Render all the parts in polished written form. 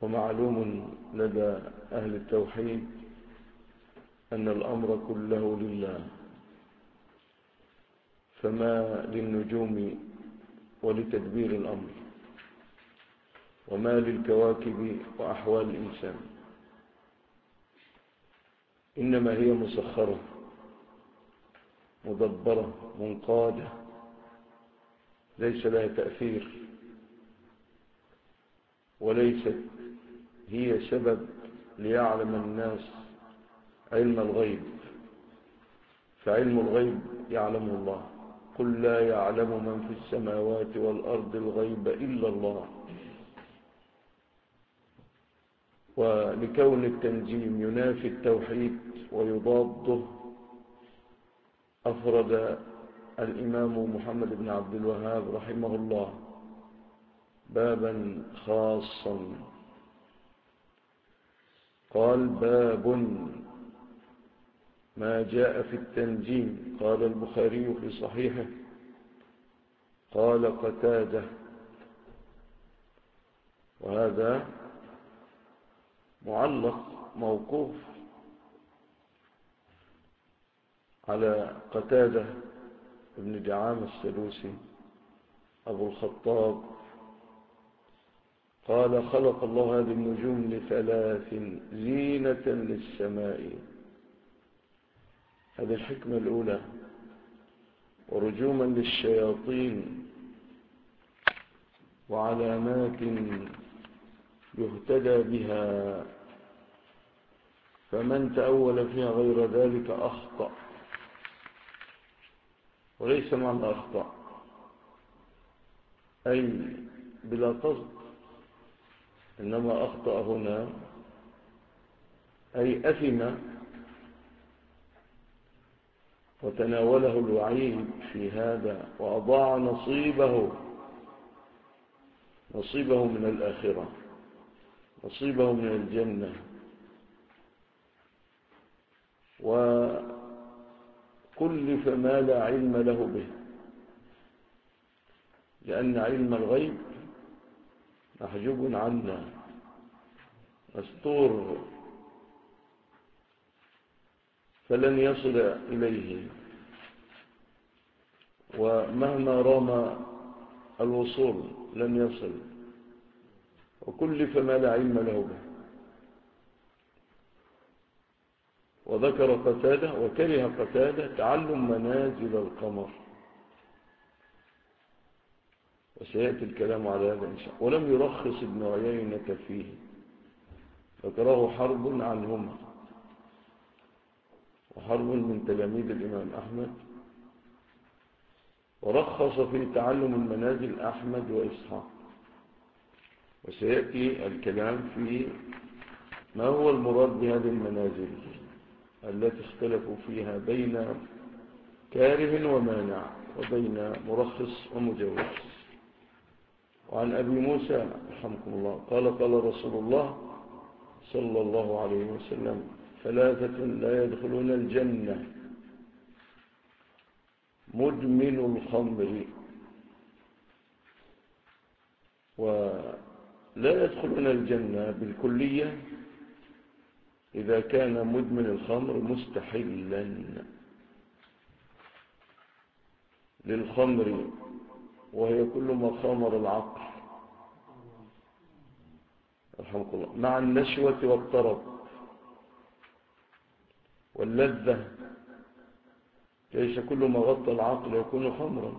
ومعلوم لدى أهل التوحيد أن الأمر كله لله، فما للنجوم ولتدبير الأمر، وما للكواكب وأحوال الإنسان، إنما هي مسخرة مدبرة منقادة، ليس لها تأثير، وليست هي سبب ليعلم الناس علم الغيب، فعلم الغيب يعلمه الله، قل لا يعلم من في السماوات والأرض الغيب إلا الله. ولكون التنجيم ينافي التوحيد ويضاده، أفرد الإمام محمد بن عبد الوهاب رحمه الله بابا خاصا، قال: باب ما جاء في التنجيم. قال البخاري في صحيحه: قال قتادة، وهذا معلق موقوف على قتادة ابن دعامة السدوسي أبو الخطاب، قال: خلق الله هذه النجوم لثلاث: زينة للسماء، هذه الحكمة الأولى، ورجوما للشياطين، وعلامات يهتدى بها، فمن تأول فيها غير ذلك أخطأ. وليس معنى أخطأ أي بلا قصد، إنما أخطأ هنا أي أثم، وتناوله الوعيد في هذا، وأضاع نصيبه من الآخرة، نصيبه من الجنة. وكلف ما لا علم له به، لأن علم الغيب محجوب عنا، مستور، فلن يصل إليه، ومهما رام الوصول لن يصل، وكلف ما لا علم له به. وذكر قتادة وكره قتادة تعلم منازل القمر، وسيأتي الكلام على هذا إن شاء الله. ولم يرخص ابن عيينة فيه، ذكره حرب عنهما، وحرب من تلاميذ الإمام أحمد، ورخص في تعلم المنازل أحمد وإسحاق. وسيأتي الكلام في ما هو المراد بهذه المنازل التي اختلفوا فيها بين كاره ومانع، وبين مرخص ومجوز. وعن أبي موسى رحمكم الله قال: قال رسول الله صلى الله عليه وسلم: ثلاثة لا يدخلون الجنة: مدمن الخمر. ولا يدخلون الجنة بالكلية إذا كان مدمن الخمر مستحلا للخمر، وهي كل ما خامر العقل رحمك الله، مع النشوة والطرب واللذة. ليس كل ما غطى العقل يكون خمرا،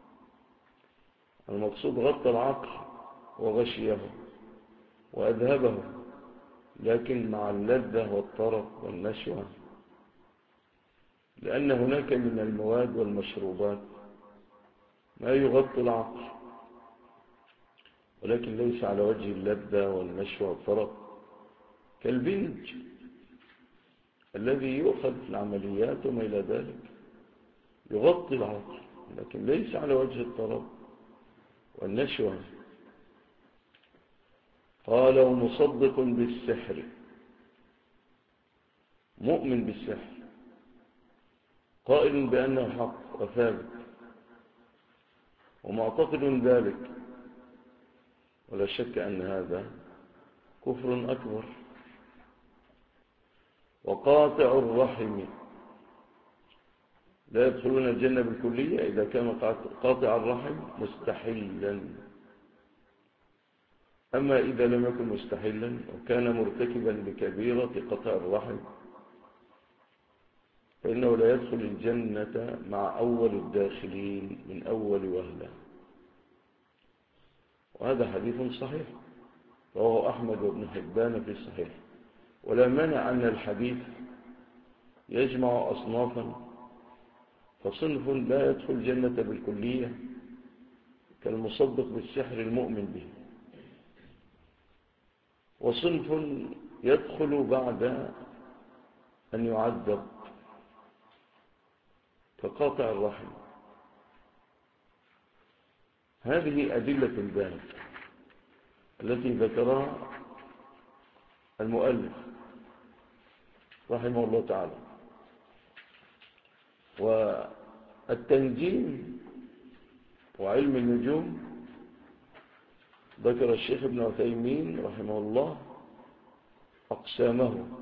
المقصود غطى العقل وغشيه وأذهبه، لكن مع اللذة والطرب والنشوة، لأن هناك من المواد والمشروبات ما يغطي العقل، ولكن ليس على وجه اللذة والنشوة والطرب، كالبنج الذي يؤخذ في العمليات وما إلى ذلك، يغطي العقل، لكن ليس على وجه الطرب والنشوة. قال: ومصدق بالسحر، مؤمن بالسحر، قائل بأنه حق وثابت ومعتقد ذلك، ولا شك أن هذا كفر أكبر. وقاطع الرحم لا يدخلون الجنة بالكلية إذا كان قاطع الرحم مستحلا. أما إذا لم يكن مستحلا وكان مرتكبا لكبيرة قطع الرحم فإنه لا يدخل الجنة مع أول الداخلين من أول وهلة. وهذا حديث صحيح رواه أحمد وابن حبان في الصحيح. ولا مانع أن الحديث يجمع أصنافا، فصنف لا يدخل الجنة بالكلية كالمصدق بالسحر المؤمن به، وصنف يدخل بعد أن يعذب كقاطع الرحم. هذه أدلة الباب التي ذكرها المؤلف رحمه الله تعالى. والتنجيم وعلم النجوم ذكر الشيخ ابن عثيمين رحمه الله أقسامه،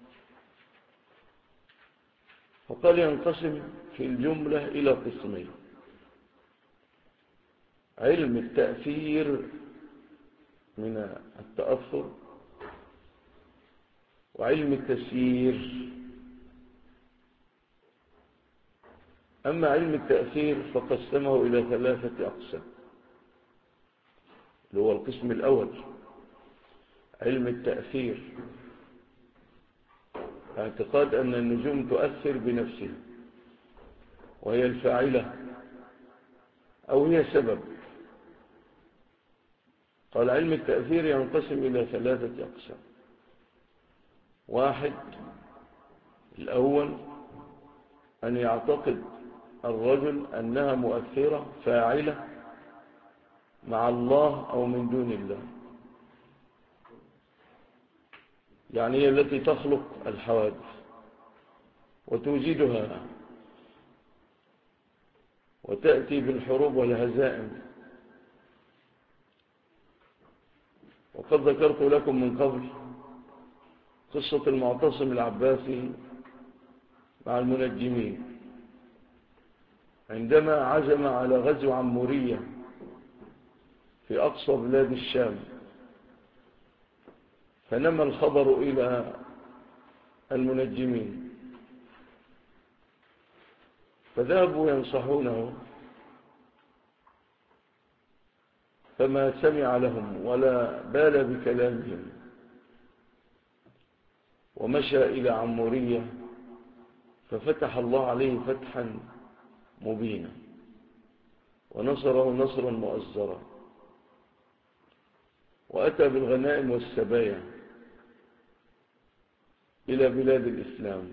فقال ينقسم في الجملة إلى قسمين: علم التأثير من التأثر، وعلم التسيير. أما علم التأثير فقسمه إلى 3 أقسام، اللي هو القسم الأول علم التأثير، اعتقاد أن النجوم تؤثر بنفسها وهي الفاعلة أو هي سبب. قال علم التأثير ينقسم إلى 3 أقسام: 1 الأول أن يعتقد الرجل أنها مؤثرة فاعلة مع الله أو من دون الله، يعني هي التي تخلق الحوادث وتوجدها وتأتي بالحروب والهزائم. وقد ذكرت لكم من قبل قصة المعتصم العباسي مع المنجمين عندما عزم على غزو عمورية في أقصى بلاد الشام، فنمى الخبر إلى المنجمين فذهبوا ينصحونه، فما سمع لهم ولا بال بكلامهم، ومشى إلى عمورية ففتح الله عليه فتحا مبينا ونصره نصرا مؤزرا، وأتى بالغنائم والسبايا إلى بلاد الإسلام،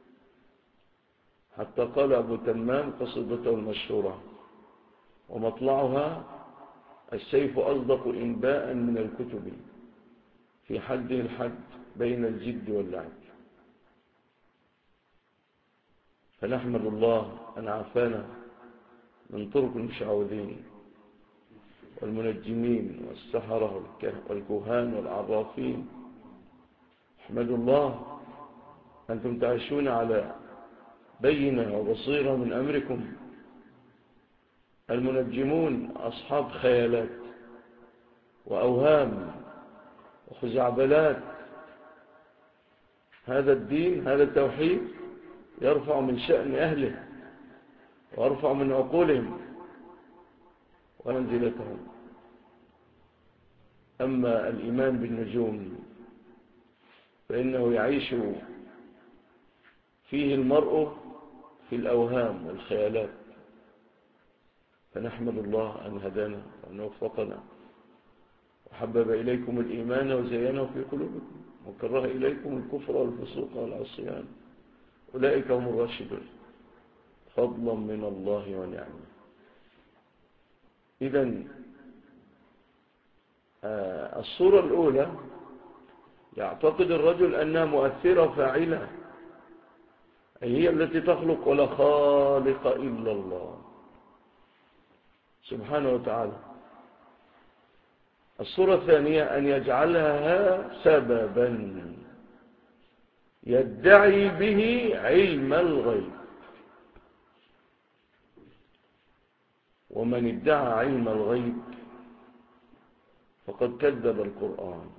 حتى قال أبو تمام قصيدته المشهورة: ومطلعها السيف أصدق إنباء من الكتب في حد الحد بين الجد واللعب. فنحمد الله أن عافانا من طرق المشعوذين والمنجمين والسحرة والكهان والعرافين. احمدوا الله أنتم تعيشون على بينة وبصيرة من أمركم. المنجمون أصحاب خيالات وأوهام وخزعبلات. هذا الدين، هذا التوحيد يرفع من شأن أهله ويرفع من عقولهم ومنزلتهم. أما الإيمان بالنجوم فإنه يعيش فيه المرء في الأوهام والخيالات. فنحمد الله أن هدانا وأن وفقنا وحبب إليكم الإيمان وزينه في قلوبكم وكره إليكم الكفر والفسوق والعصيان، أولئك هم الراشدون فضلا من الله ونعمه. إذن الصورة الأولى يعتقد الرجل أنها مؤثرة فاعلة، أي هي التي تخلق ولا خالق إلا الله سبحانه وتعالى. الصورة الثانية أن يجعلها سببا يدعي به علم الغيب. ومن ادعى علم الغيب فقد كذب القرآن.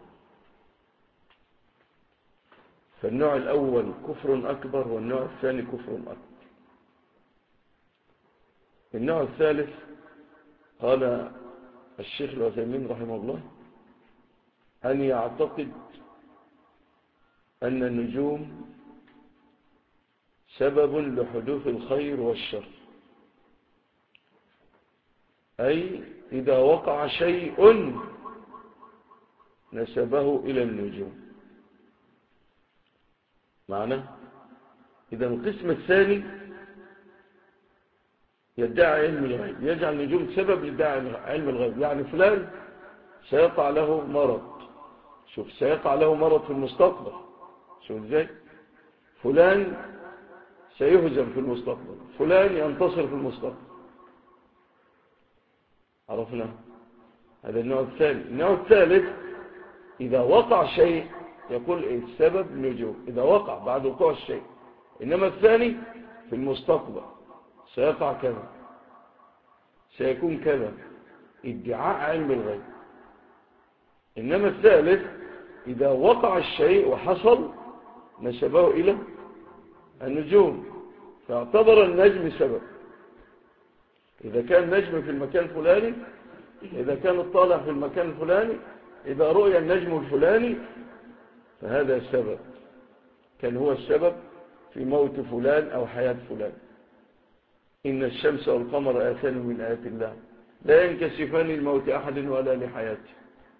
فالنوع الأول كفر أكبر، والنوع الثاني كفر أكبر. النوع الثالث قال الشيخ العثيمين رحمه الله أن يعتقد أن النجوم سبب لحدوث الخير والشر، أي إذا وقع شيء نسبه إلى النجوم. معنى إذا القسم الثاني يدعي علم الغيب، يجعل النجوم سبب لدعاء علم الغيب. يعني فلان سيقع له مرض، شوف سيقع له مرض في المستقبل، شوف ازاي، فلان سيهزم في المستقبل، فلان ينتصر في المستقبل. عرفنا هذا النوع الثاني. النوع الثالث إذا وقع شيء يقول إيه السبب نجوم، إذا وقع بعد وقوع الشيء. إنما الثاني في المستقبل سيقع كذا، سيكون كذا، ادعاء علم الغيب. إنما الثالث إذا وقع الشيء وحصل نسبه إلى النجوم، فاعتبر النجم سبب. إذا كان نجم في المكان الفلاني، إذا كان الطالع في المكان الفلاني، إذا رؤي النجم الفلاني فهذا السبب، كان هو السبب في موت فلان أو حياة فلان. إن الشمس والقمر آيتان من آيات الله لا ينكسفان لموت أحد ولا لحياته.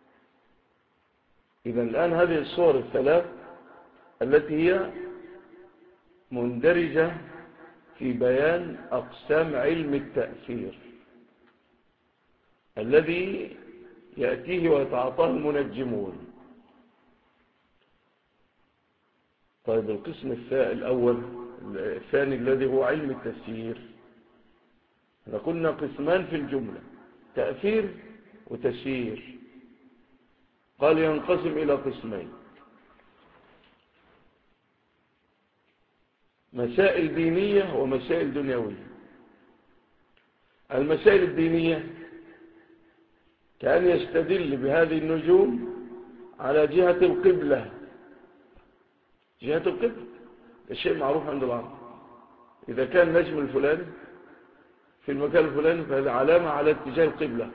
إذا الآن هذه الصور الثلاث التي هي مندرجة في بيان أقسام علم التأثير الذي يأتيه ويتعاطاه المنجمون. طيب القسم الثاني الذي هو علم التسيير، احنا قلنا قسمان في الجملة، تأثير وتسيير. قال ينقسم إلى قسمين: مسائل دينية ومسائل دنيوية. المسائل الدينية كان يستدل بهذه النجوم على جهة القبلة. جهة القبلة الشيء معروف عند العرب، إذا كان نجم الفلاني في المكان الفلاني فهذا علامة على اتجاه القبلة،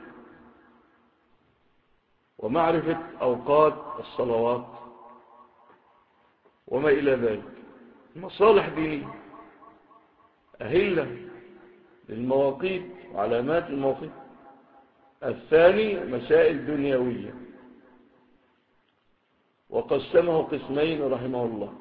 ومعرفة أوقات الصلوات وما إلى ذلك. مصالح دينية، أهلة للمواقيت وعلامات المواقيت. الثاني مسائل دنيوية، وقسمه قسمين رحمه الله: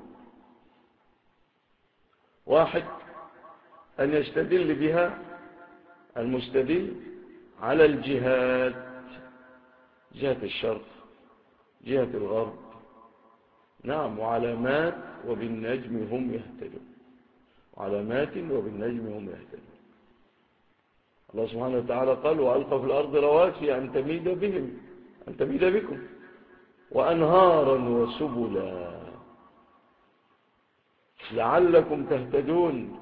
واحد أن يستدل بها المستدل على الجهات، جهة الشرق، جهة الغرب، نعم، وعلامات وبالنجم هم يهتدون، وعلامات وبالنجم هم يهتدون. الله سبحانه وتعالى قال: وألقى في الأرض رواسي أن تميد بكم وأنهارا وسبلا لعلكم تهتدون.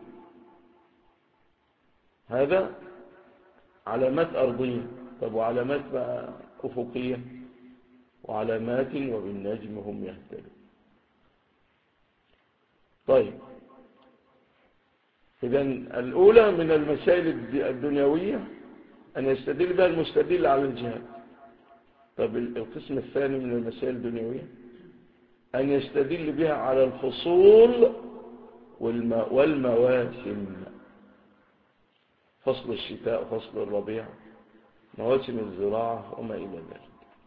هذا علامات أرضية. طب وعلامات أفقية؟ وعلامات وبالنجم هم يهتدون. طيب إذن الأولى من المسائل الدنيوية أن يستدل بها المستدل على الجهاد. طب القسم الثاني من المسائل الدنيوية أن يستدل بها على الفصول والمواسم، فصل الشتاء وفصل الربيع، مواسم الزراعة وما إلى ذلك.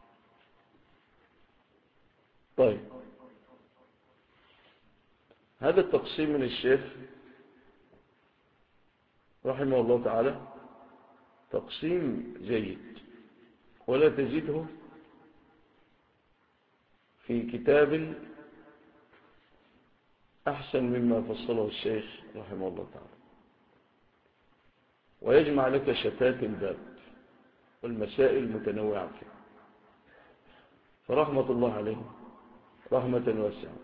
طيب هذا التقسيم من الشيخ رحمه الله تعالى تقسيم جيد، ولا تجده في كتاب أحسن مما فصله الشيخ رحمه الله تعالى، ويجمع لك شتات الباب والمسائل المتنوعة فيه. فرحمة الله عليه رحمة واسعة.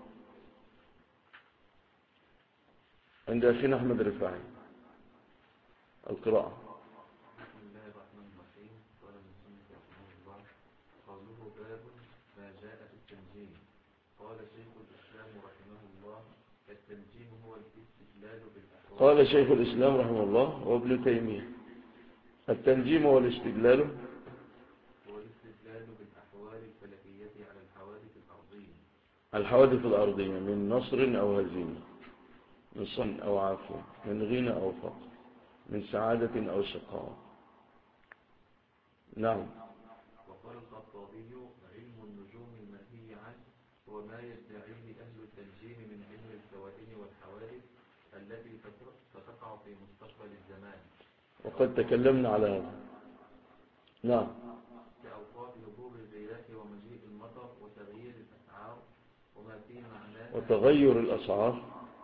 عند أخينا أحمد رفاعي القراءة. بسم الله الرحمن الرحيم. قال المصنف رحمه الله: قوله باب ما جاء في التنجيم. قال شيخ الإسلام رحمه الله: التنجيم هو الاستدلال بالأحوال. قال شيخ الإسلام رحمه الله وابن تيمية: التنجيم هو الاستدلال بالأحوال الفلكية على الحوادث الأرضية. الحوادث الأرضية من نصر أو هزيمة، من صن أو عافية، من غنى أو فقر، من سعادة أو شقاء. نعم. وقال الخطابي: علم النجوم المنهي عنه هو ما يدعيه أهل التنجيم من علم الكوائن والحوادث التي ستقع في مستقبل الزمان. وقد تكلمنا على هذا. نعم. كأوقات هبوب الرياح ومجيء المطر وتغيير الأسعار وما في معناه وتغير الأسعار.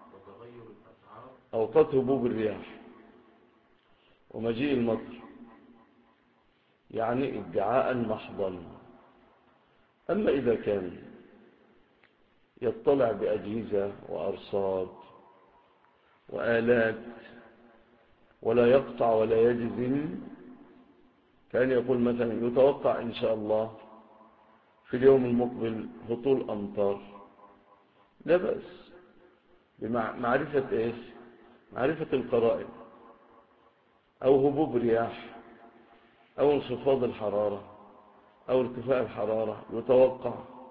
أوقات هبوب الرياح ومجيء المطر يعني ادعاء محضا. أما إذا كان يطلع بأجهزة وأرصاد وآلات ولا يقطع ولا يجزم، كان يقول مثلا يتوقع إن شاء الله في اليوم المقبل هطول أمطار، لا بأس بمعرفة إيش؟ معرفة القرائن، أو هبوب رياح، أو انخفاض الحرارة أو ارتفاع الحرارة، يتوقع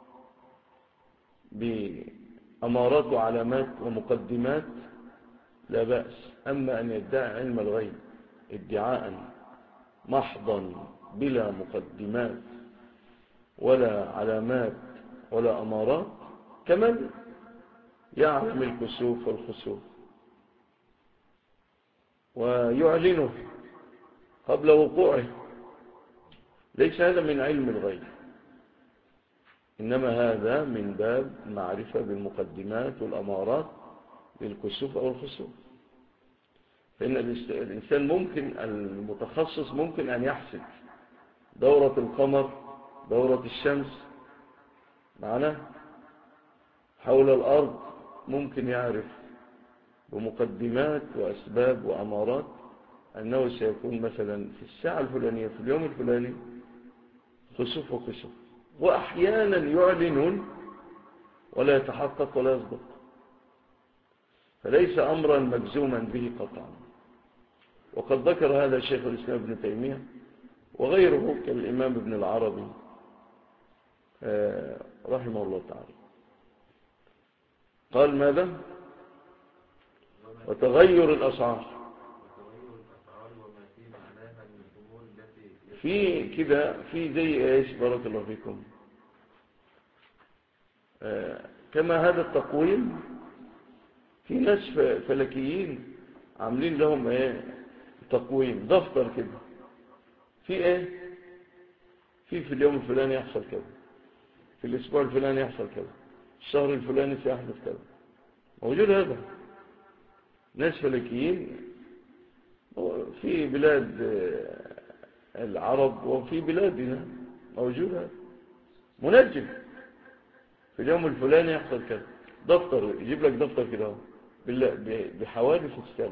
بأمارات وعلامات ومقدمات، لا بأس. أما أن يدعي علم الغيب ادعاء محضا بلا مقدمات ولا علامات ولا أمارات، كمن يعلم الكسوف والخسوف ويعلنه قبل وقوعه، ليس هذا من علم الغيب، إنما هذا من باب معرفة بالمقدمات والأمارات للكسوف أو الخسوف. فإن الإنسان ممكن، المتخصص ممكن أن يحسب دورة القمر، دورة الشمس معنا حول الأرض، ممكن يعرف بمقدمات وأسباب وأمارات أنه سيكون مثلا في الساعة الفلانية في اليوم الفلاني خسوف وكسوف، وأحيانا يعلنون ولا يتحقق ولا يصدق، فليس أمرا مجزوما به قطعا. وقد ذكر هذا شيخ الإسلام ابن تيمية وغيره كالإمام ابن العربي رحمه الله تعالى. قال ماذا؟ وتغير الأسعار في كده، في زي ايش بارك الله فيكم، كما هذا التقويم، في ناس فلكيين عاملين لهم تقويم دفتر كده، في في اليوم الفلاني يحصل كذا، في الاسبوع الفلاني يحصل كذا، الشهر الفلاني سيحدث كذا. موجود هذا، ناس فلكيين في بلاد العرب وفي بلادنا موجود هذا، منجم في اليوم الفلاني يحصل كذا، دفتر يجيب لك دفتر كده بحوادث السنة،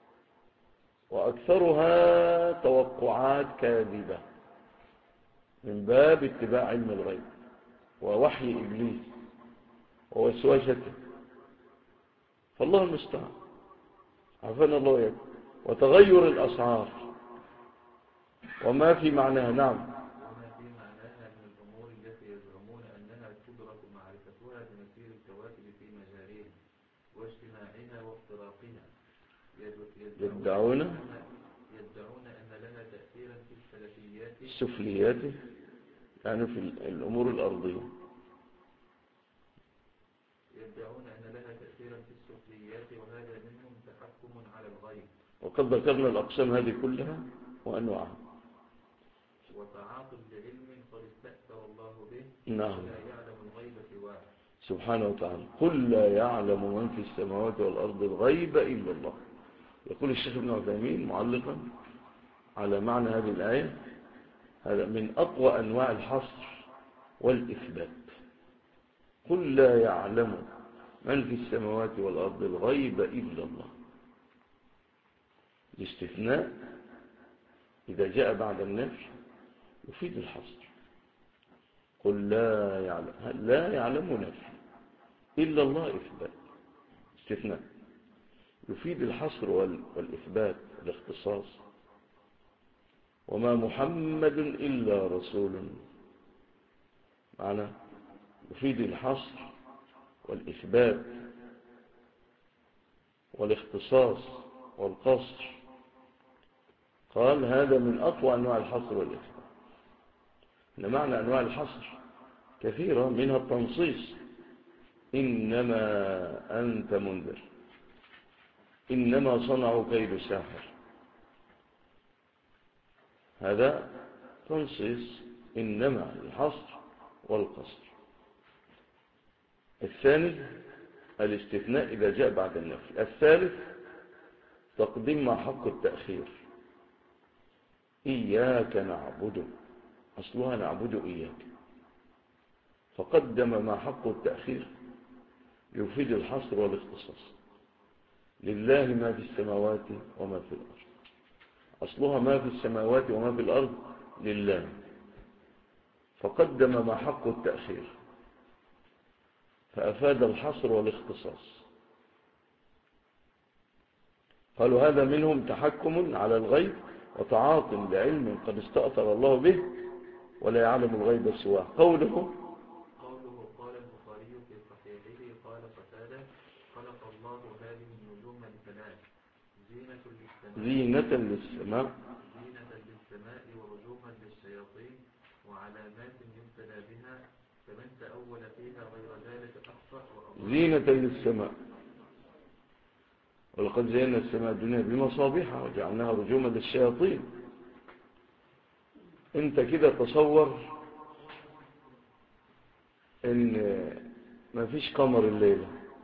وأكثرها توقعات كاذبة من باب اتباع علم الغيب ووحي إبليس ووسوسته، فالله المستعان، عافانا الله وإياكم. وتغير الأسعار وما في معناها. نعم. وما في معناها من الأمور التي يزعمون أنها تدرك معرفتها بمسير الكواكب في مجاريها واجتماعها وافتراقها، يدعون أن لها تأثيرا في السفليات، يعني في الأمور الأرضية، يدعون أن لها تأثيرا في السفليات، وهذا منهم تحكم على الغيب. وقد ذكرنا الأقسام هذه كلها وأنواعها. وتعاطل لعلم قد استأثر الله به، نعم، ولا يعلم الغيب سواه سبحانه وتعالى. قل لا يعلم من في السماوات والأرض الغيب إلا الله. يقول الشيخ ابن عثيمين معلقا على معنى هذه الآية: هذا من أقوى أنواع الحصر والإثبات. قل لا يعلم من في السماوات والأرض الغيب إلا الله. الاستثناء إذا جاء بعد النفي يفيد الحصر. قل لا يعلم نفي إلا الله إثبات. استثناء يفيد الحصر والإثبات الاختصاص. وما محمد إلا رسول، معنى يفيد الحصر والإثبات والاختصاص والقصر. قال هذا من أقوى أنواع الحصر والإثبات. إن معنى أنواع الحصر كثيرة، منها التنصيص: إنما أنت منذر، إنما صنعوا كيد ساحر. هذا تنصيص، إنما الحصر والقصر. الثاني الاستثناء إذا جاء بعد النفي. الثالث تقديم مع حق التأخير. إياك نعبد، أصلها نعبد إياك، فقدم مع حق التأخير يفيد الحصر والاختصاص. لله ما في السماوات وما في الأرض، أصلها ما في السماوات وما في الأرض لله، فقدم مع حق التأخير فأفاد الحصر والاختصاص. قالوا هذا منهم تحكم على الغيب وتعاط لعلم قد استأثر الله به ولا يعلم الغيب سواه. قوله قال البخاري في صحيحه قال قتادة: خلق الله هذه النجوم لثلاث: زينة للسماء ورجوما للشياطين وعلامات يبتلى بها، فمن تأول فيها غير ذلك أخطأ وأضل. زينة للسماء، ولقد زينا السماء الدنيا بمصابيح وجعلناها رجوما للشياطين. انت كده تصور ان ما فيش قمر الليلة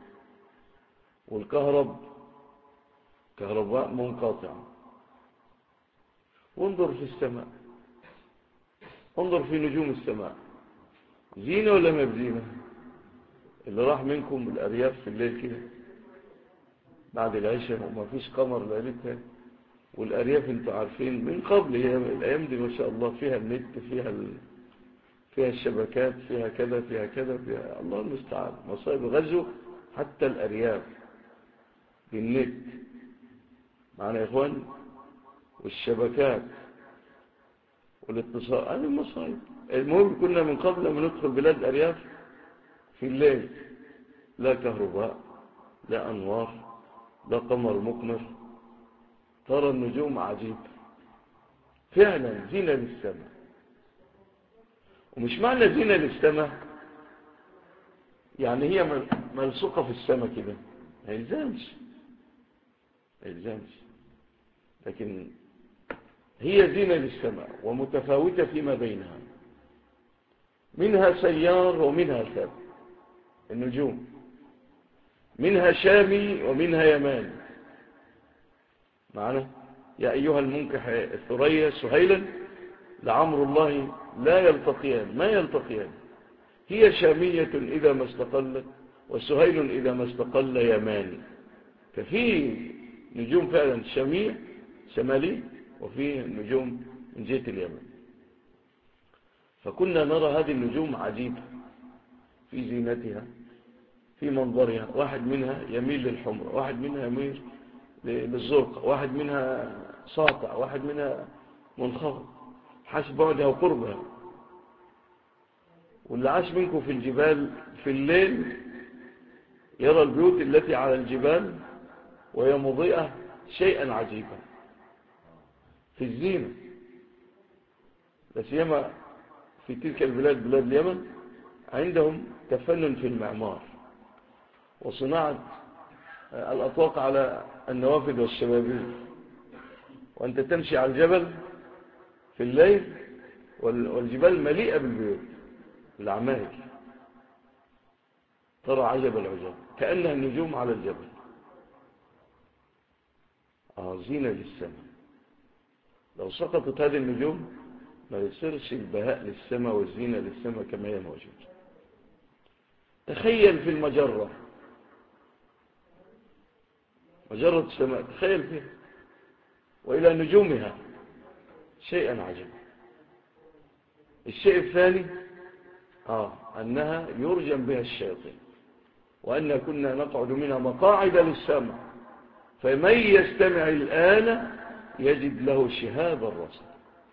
كهرباء منقطعة، وانظر في السماء، انظر في نجوم السماء، زينة ولا ما بزينة؟ اللي راح منكم الأرياف في الليل كده بعد العشاء وما فيش قمر ليلتها، والأرياف انتوا عارفين من قبل، هي الأيام دي ما شاء الله فيها النت، فيها الشبكات، فيها كذا فيها كذا فيها الله المستعان، مصائب غزو حتى الأرياف بالنت معنا يا إخوان، والشبكات والاتصال، هذه المصائب. المهم كنا من قبل لما ندخل بلاد أرياف في الليل لا كهرباء لا أنوار لا قمر مقمر، ترى النجوم عجيب فعلا، زينة للسماء. ومش معنى زينة للسماء يعني هي ملصقة في السماء كده، ما يلزمش، لكن هي زينة للسماء ومتفاوتة فيما بينها، منها سيار ومنها ثابت النجوم، منها شامي ومنها يماني. معنا يا أيها المنكح الثريا سهيلا لعمر الله لا يلتقيان، ما يلتقيان، هي شامية إذا ما استقلت وسهيل إذا ما استقل يماني. ففي نجوم فعلا شامية شمالي، وفي نجوم من جهة اليمن. فكنا نرى هذه النجوم عجيبة في زينتها في منظرها، واحد منها يميل للحمر، واحد منها يميل للزرق، واحد منها ساطع، واحد منها منخفض حسب بعدها وقربها. واللي عاش منكم في الجبال في الليل يرى البيوت التي على الجبال وهي مضيئة شيئا عجيبا في الزينة، لسيما في تلك البلاد بلاد اليمن عندهم تفنن في المعمار وصناعة الأطواق على النوافذ والشبابيك، وأنت تمشي على الجبل في الليل والجبال مليئة بالبيوت العماير، ترى عجب العجاب كأنها النجوم على الجبل. زينة للسماء. لو سقطت هذه النجوم ما يصيرش البهاء للسماء والزينة للسماء كما هي موجودة. تخيل في المجرة، مجرة السماء، تخيل فيها وإلى نجومها، شيئا عجبا. الشيء الثاني أنها يرجم بها الشياطين، وأن كنا نقعد منها مقاعد للسمع، فمن يستمع الآن يجد له شهابا رصدا.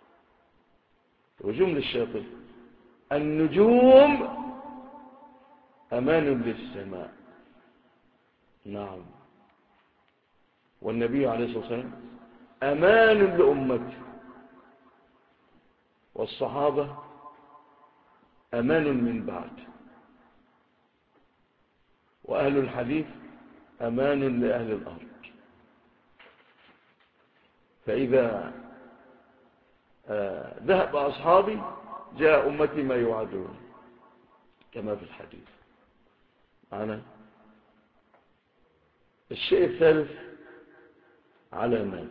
رجوم للشياطين. النجوم أمان للسماء. نعم. والنبي عليه الصلاة والسلام أمان لأمته، والصحابة أمان من بعد، وأهل الحديث أمان لأهل الأرض. فإذا ذهب أصحابي جاء أمتي ما يوعدون كما في الحديث معنا. الشيء الثالث علامات.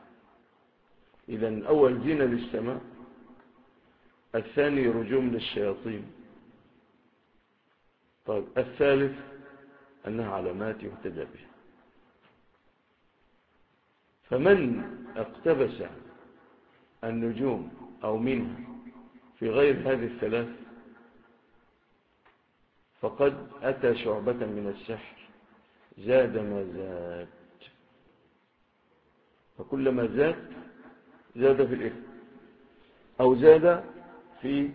إذن أول زينة للسماء، الثاني رجوم للشياطين. طيب الثالث أنها علامات يهتدى بها. فمن اقتبس النجوم أو منها في غير هذه الثلاث فقد أتى شعبة من السحر زاد ما زاد، فكلما زاد في الإثم أو زاد في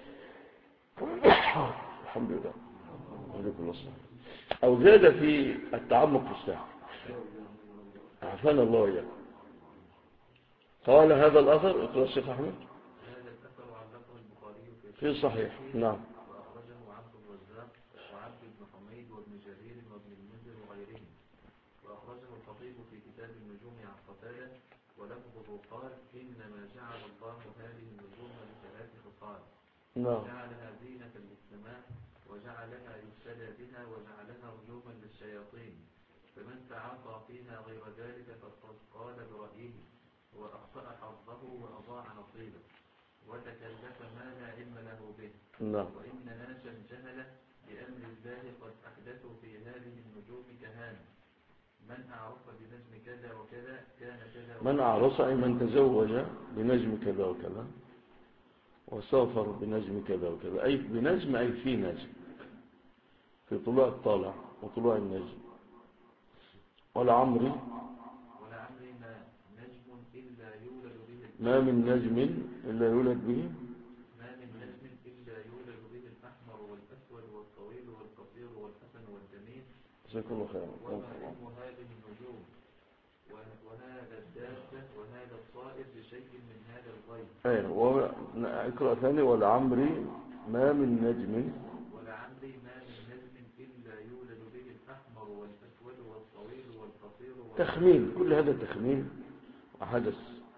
الحمد لله عليكم الصلاة، أو زاد في التعمق في السحر. عافانا الله وإياكم. قال هذا الأثر، اقرأ الشيخ أحمد. هذا الأثر علقه البخاري في صحيح. نعم. وأخرجه عبد الرزاق وعبد بن حميد وابن جرير وابن المنذر وغيرهم. وأخرجه الخطيب في كتاب النجوم عن قتادة ولفظه قال: إنما جعل الله هذه النجوم لثلاث خصال. نعم. جعلها زينة للسماء، وجعلها يهتدى بها، وجعلها رجوما للشياطين. فمن تعاطى فيها غير ذلك فقد قال برأيه، وأخطأ حظه وأضاع نصيبه، وتكلف ما لا علم له به. نعم. وإن ناسا جهلة بأمر الله قد أحدثوا في هذه النجوم كهان. من أعرف بنجم كذا وكذا كان كذا وكذا. من أعرف أي من تزوج بنجم كذا وكذا، وسافر بنجم كذا وكذا، أي بنجم أي في نجم، في طلوع الطالع وطلوع النجم. ولعمري ما من نجم إلا يولد به الأحمر والأسود والطويل والقصير والحسن والجميل. جزاك الله خيرا. وما علم هذه النجوم وهذا الدابة وهذا الطائر بشيء من هذا الغيب. اقرأ ثاني. ولعمري ما من نجم إلا يولد به الأحمر والأسود والطويل والقصير تخمين. كل هذا تخمين وحدث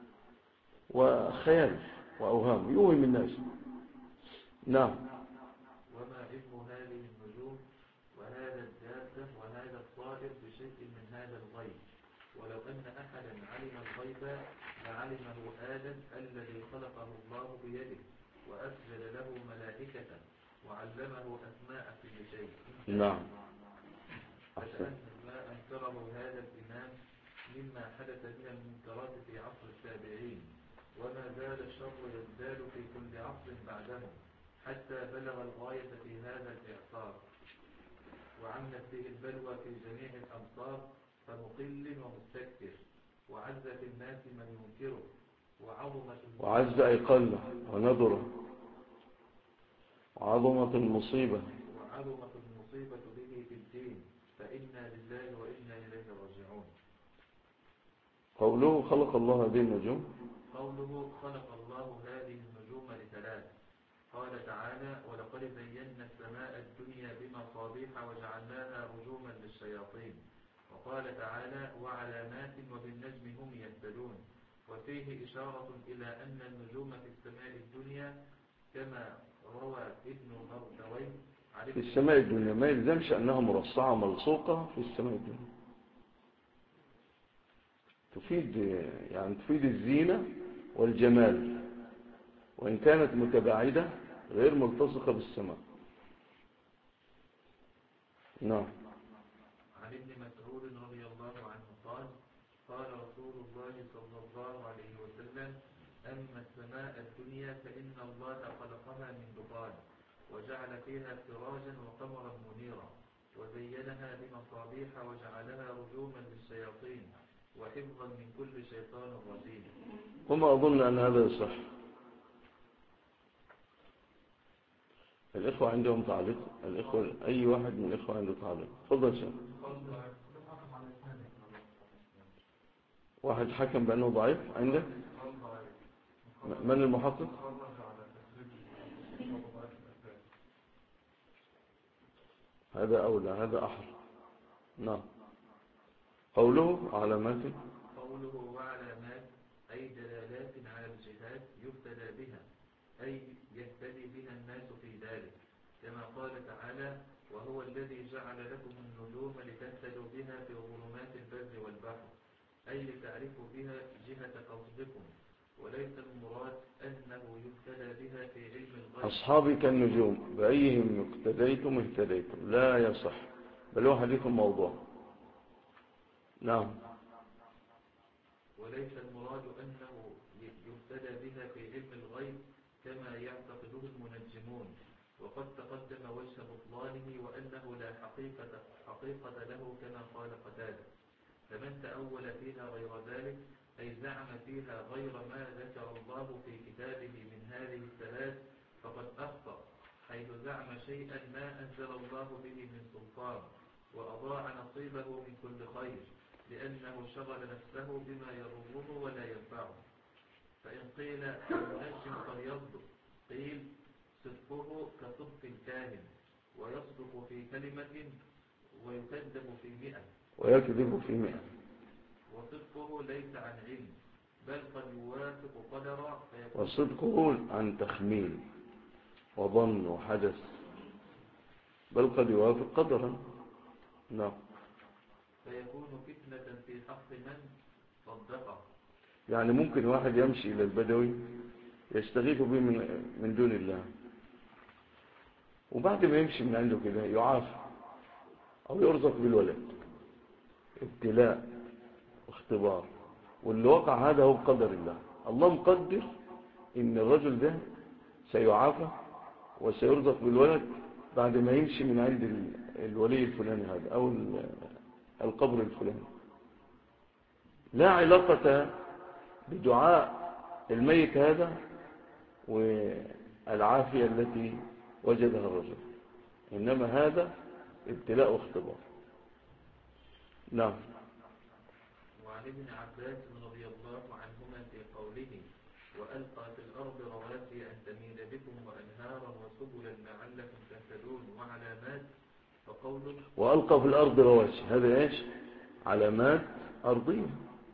وخيال وأوهام يوهم الناس. نعم. وما علم هذه النجوم وهذا الدابة وهذا الطائر بشيء من هذا الغيب. ولو أن أحدا علم الغيب لعلمه آدم الذي خلقه الله بيده وأسجد له ملائكة وعلمه أسماء كل شيء. نعم. فكأن ما أنكره هذا الإمام مما حدث من المنكرات في عصر التابعين. وما زال الشر يزداد في كل عصر بعدهم حتى بلغ الغاية في هذا الإعصار، وعمت به البلوى في جميع الأمصار، فمقل ومستكثر، وعز في الناس من ينكره، وعز أي قل ونذر، وعظمت المصيبة به في الدين، فإنا لله وإنا إليه راجعون. قوله خلق الله هذه النجوم. قوله خلق الله هذه النجوم لثلاث. قال تعالى: ولقد زينا السماء الدنيا بمصابيح وجعلناها رجوما للشياطين. وقال تعالى: وعلامات وبالنجم هم يهتدون. وفيه إشارة إلى أن النجوم في السماء الدنيا كما روى ابن مردويه في السماء الدنيا، ما يلزمش أنها مرصعة ملصوقة في السماء الدنيا. تفيد الزينة والجمال، وإن كانت متباعدة غير ملتصقة بالسماء. نعم. عن ابن مسعود رضي الله عنه قال قال رسول الله صلى الله عليه وسلم أما السماء الدنيا فإن الله خلقها من دخان وجعل فيها سراجا وقمرا منيرا وزينها بمصابيح وجعلها رجوما للشياطين وحفظا من كل شيطان رجيم. وما أظن أن هذا يصح. الإخوة عندهم تعليق؟ الإخوة أي واحد من الإخوة عنده تعليق؟ تفضل شيخ. واحد حكم بأنه ضعيف عندك؟ من المحقق؟ هذا أولى، هذا أحر. نعم. قوله علامات، قوله وعلامات أي دلالات على الجهات يهتدى بها، أي يهتدي بها الناس في ذلك، كما قال تعالى وهو الذي جعل لكم النجوم لتهتدوا بها في ظلمات البر والبحر، أي لتعرفوا بها جهة قصدكم، وليس المراد أنه يهتدى بها في علم الغيب. أصحابي كالنجوم بأيهم اقتديتم اهتديتم، لا يصح، بل هو حديث موضوع. نعم. وليس المراد أنه يهتدى بها في علم الغيب كما يعتقده المنجمون، وقد تقدم وجه بطلانه وأنه لا حقيقة له كما قال قتادة. فمن تأول فيها غير ذلك أي زعم فيها غير ما ذكر الله في كتابه من هذه الثلاث فقد أخطأ، حيث زعم شيئا ما أنزل الله به من سلطان، وأضاع نصيبه من كل خير، لأنه شغل نفسه بما يضره ولا ينفعه. فإن قيل المنجم قد يصدق، قيل صدقه كصدق الكاهن، ويصدق في كلمة ويكذب في 100، ويكذب في 100. وصدقه ليس عن علم بل قد يوافق قدرا، وصدقه عن تخمين وظن وحدث، بل قد يوافق قدرا. نعم. فيكون فتنة في حق من صدقه. يعني ممكن واحد يمشي إلى البدوي يستغيث به من دون الله، وبعد ما يمشي من عنده كده يعافى أو يرزق بالولد، ابتلاء واختبار، واللي وقع هذا هو بقدر الله. الله مقدر إن الرجل ده سيعافى وسيرزق بالولد بعد ما يمشي من عند الولي الفلاني هذا أو القبر الفلاني. لا علاقة بدعاء الميت هذا والعافية التي وجدها الرجل، إنما هذا ابتلاء واختبار. نعم. وعن ابن عباس رضي الله عنهما في قوله وألقى في الأرض رواسي أن تميد بكم وأنهارا وسبلا لعلكم تهتدون وعلامات، فقوله وألقى في الأرض رواسي، هذا إيش؟ علامات أرضية.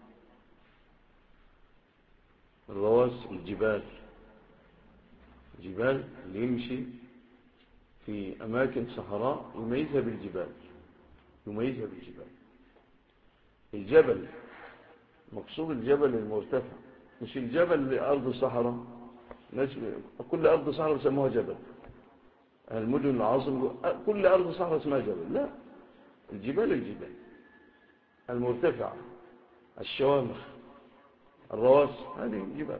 الرواسي الجبال، الجبال اللي يمشي في أماكن صحراء يميزها بالجبال، يميزها بالجبال. الجبل مقصود الجبل المرتفع، مش الجبل لأرض صحراء. كل أرض صحراء يسموها جبل، المدن العاصمة كل أرض صحراء اسمها جبل. لا، الجبال المرتفعة، الشوامخ، الرواسي، هذه الجبال.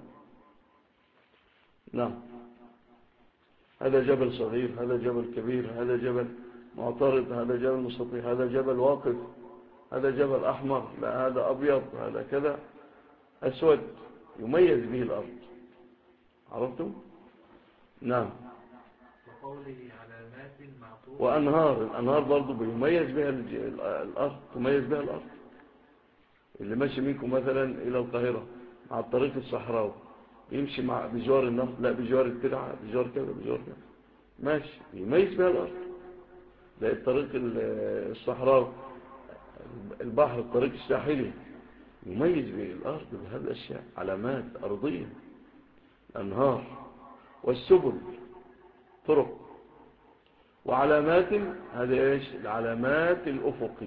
نعم. هذا جبل صغير، هذا جبل كبير، هذا جبل معترض، هذا جبل مستطيل، هذا جبل واقف، هذا جبل أحمر، لا هذا أبيض، هذا كذا أسود، يميز به الأرض. عرفتم؟ نعم. وقوله علامات معطوفة. وأنهار، الأنهار برضو بيميز بها الأرض، تميز بها الأرض. اللي ماشي منكم مثلا إلى القاهرة مع الطريق الصحراوي يمشي بجوار النهر، لا بجوار الترعة، بجوار كذا، بجوار كذا، ماشي يميز بها الأرض. لا الطريق الصحراوي، البحر، الطريق الساحلي، يميز به الأرض بهذه الأشياء، علامات أرضية. الأنهار والسبل، طرق. وعلامات، هذه ايش؟ العلامات الأفقية،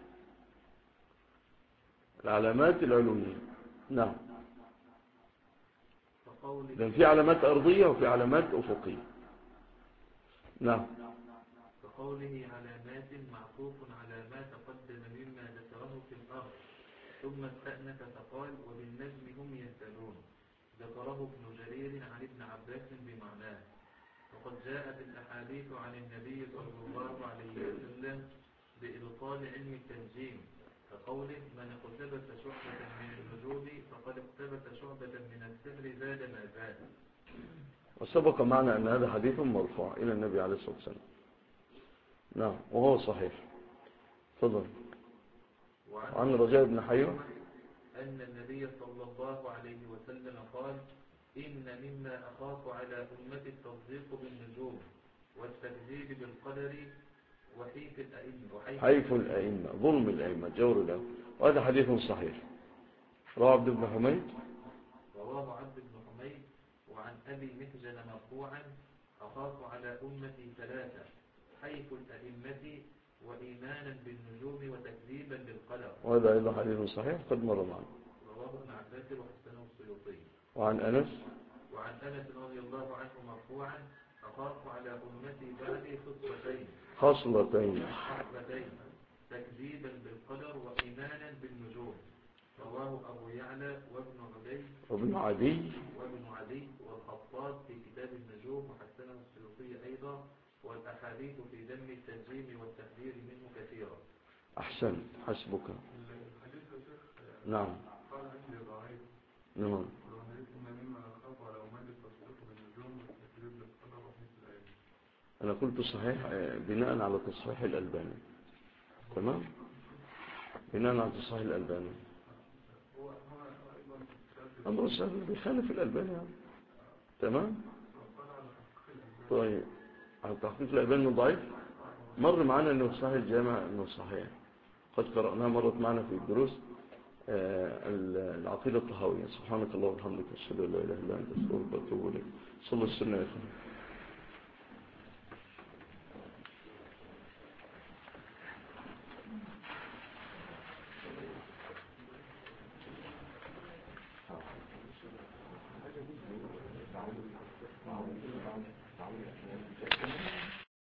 العلامات العلوية. نعم. كقوله لأن في علامات أرضية وفي علامات أفقية. نعم. كقوله علامات معطوف على ما تقدم مما ذكره في الأرض، ثم استأنف فقال وبالنجم هم يهتدون. ذكره ابن جرير عن ابن عباس بمعناه. وقد جاءت الأحاديث عن النبي صلى الله عليه وسلم بإبطال علم التنجيم، كقوله من اقتبس شعبة من النجوم فقد اقتبس شعبة من السحر زاد ما زاد. وسبق معنا أن هذا حديث مرفوع إلى النبي عليه الصلاة والسلام. نعم وهو صحيح. تفضل. وعن رجاء بن حيوة أن النبي صلى الله عليه وسلم قال إن مما أخاف على أمة التصديق بالنجوم والتكذيب بالقدر وحيف الأئمة حيف الأئمة، ظلم الأئمة، جور الأئمة. وهذا حديث صحيح. رواه عبد بن حميد. رواه عبد بن حميد وعن أبي محجن مرفوعا أخاف على أمتي ثلاثة: حيف الأئمة وإيمانا بالنجوم وتكذيبا بالقدر. وهذا أيضا حديث صحيح قد مر معنا. رواه ابن عباس وحسنه السيوطي. وعن أنس رضي الله عنه مرفوعا أخاف على أمتي بعدي خصلتين تكذيبا بالقدر وإيمانا بالنجوم. رواه أبو يعلى وابن عدي والخطاب في كتاب النجوم وحسنه السيوطي أيضا. والأحاديث في ذم التنجيم والتحذير منه كثيرة. أحسن حسبك. نعم. نعم. أنا قلت صحيح بناء على تصحيح الألباني. تمام. بناء على تصحيح الألباني. أمر السهل بيخالف الألباني يعني. تمام. طيب على تحقيق الألباني ضعيف. مر معنا أنه صحيح الجامع أنه صحيح. قد قرأناها مرت معنا في الدروس. العقيدة الطحاوية. سبحانك الله وبحمدك أشهد أن لا إله إلا أنت أستغفرك وأتوب إليك. صلى السنة يا أخوان. تعالوا